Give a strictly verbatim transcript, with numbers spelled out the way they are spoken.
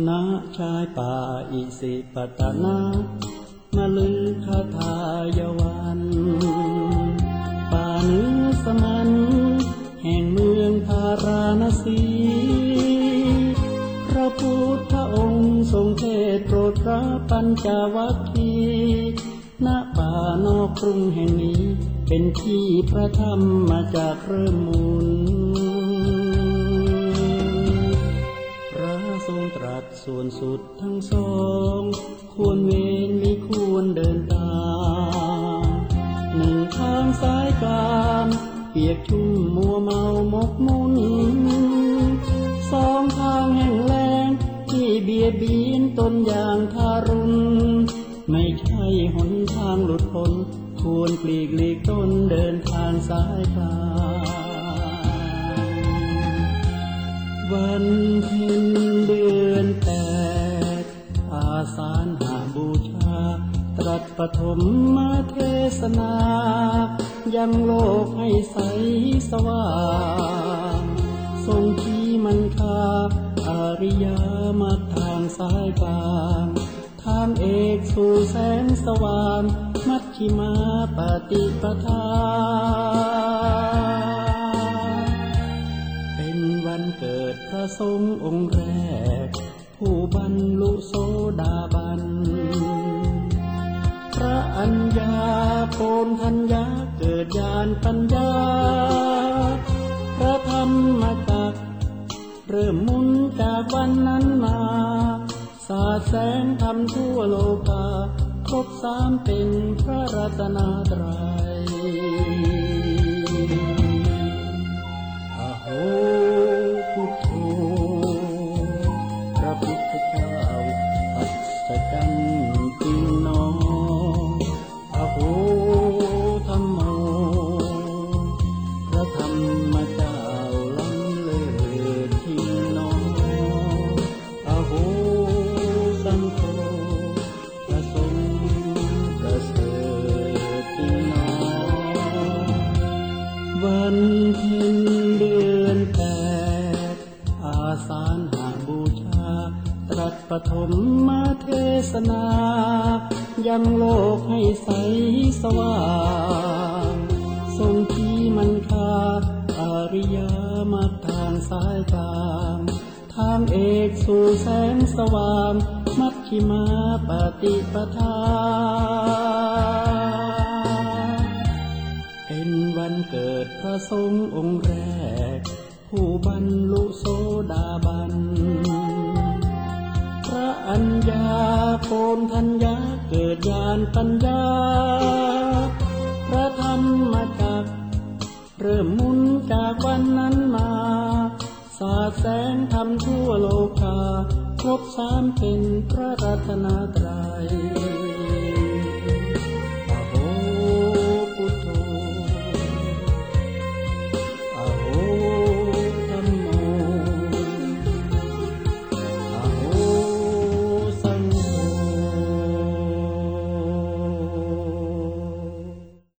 ณะชายป่าอิสิปตนะมาลือคาถายวันป่าเนื้อสมันแห่งเมืองพาราณสีพระพุทธองค์ทรงเทศน์โปรดพระปัญจวัคคีย์ณป่านอกกรุงแห่งนี้เป็นที่พระธรรมมาจากเริ่มมูลพระทรงตรัสส่วนสุดทั้งสองควรเว้นมิควรเดินตามหนึ่งทางสายกลางเปียกชุ่มมัวเมามกมุ่นสองทางแห่งแล้งที่เบียดเบียนตนอย่างทารุณไม่ใช่หนทางหลุดพ้นควรปลีกหลีกตนเดินทางสายกลางวันเพ็ญเดือนแปดอาสาฬหบูชาตรัสปฐมเทศนายังโลกให้ใสสว่างทรงชี้มันคาอริยมรรคทางสายกลางทางเอกสู่แสงสว่างมัชฌิมาปฏิปทาเป็นวันเกิดพระสงฆ์องค์แรกผู้บรรลุโสดาบันพระอัญญาโกณทัญญาเกิดญาณปัญญาพระธรรมจักรเริ่มหมุนจากวันนั้นมาสาดแสงธรรมทั่วโลกาครบสามเป็นพระรัตนตรัยอะโหพุทโธพระพุทธเจ้าอัศจรรย์จริงหนออะโหธัมโมพระธรรมเจ้าล้ำเลิศจริงหนออะโหสังโฆพระสงฆ์ประเสริฐจริงหนอวันเพ็ญเดือนแปดอาสาฬหบูชาตรัสปฐมเทศนายังโลกให้ใสสว่างทรงชี้มันคาอริยมรรคทางสายกลางทางเอกสู่แสงสว่างมัชฌิมาปฏิปทาเป็นวันเกิดพระสงฆ์องค์แรกผู้บรรลุโสดาบันพระอัญญาโกณทัญญาเกิดญาณปัญญาพระธรรมจักรเริ่มหมุนจากวันนั้นมาสาดแสงธรรมทั่วโลกาครบสามเป็นพระรัตนตรัย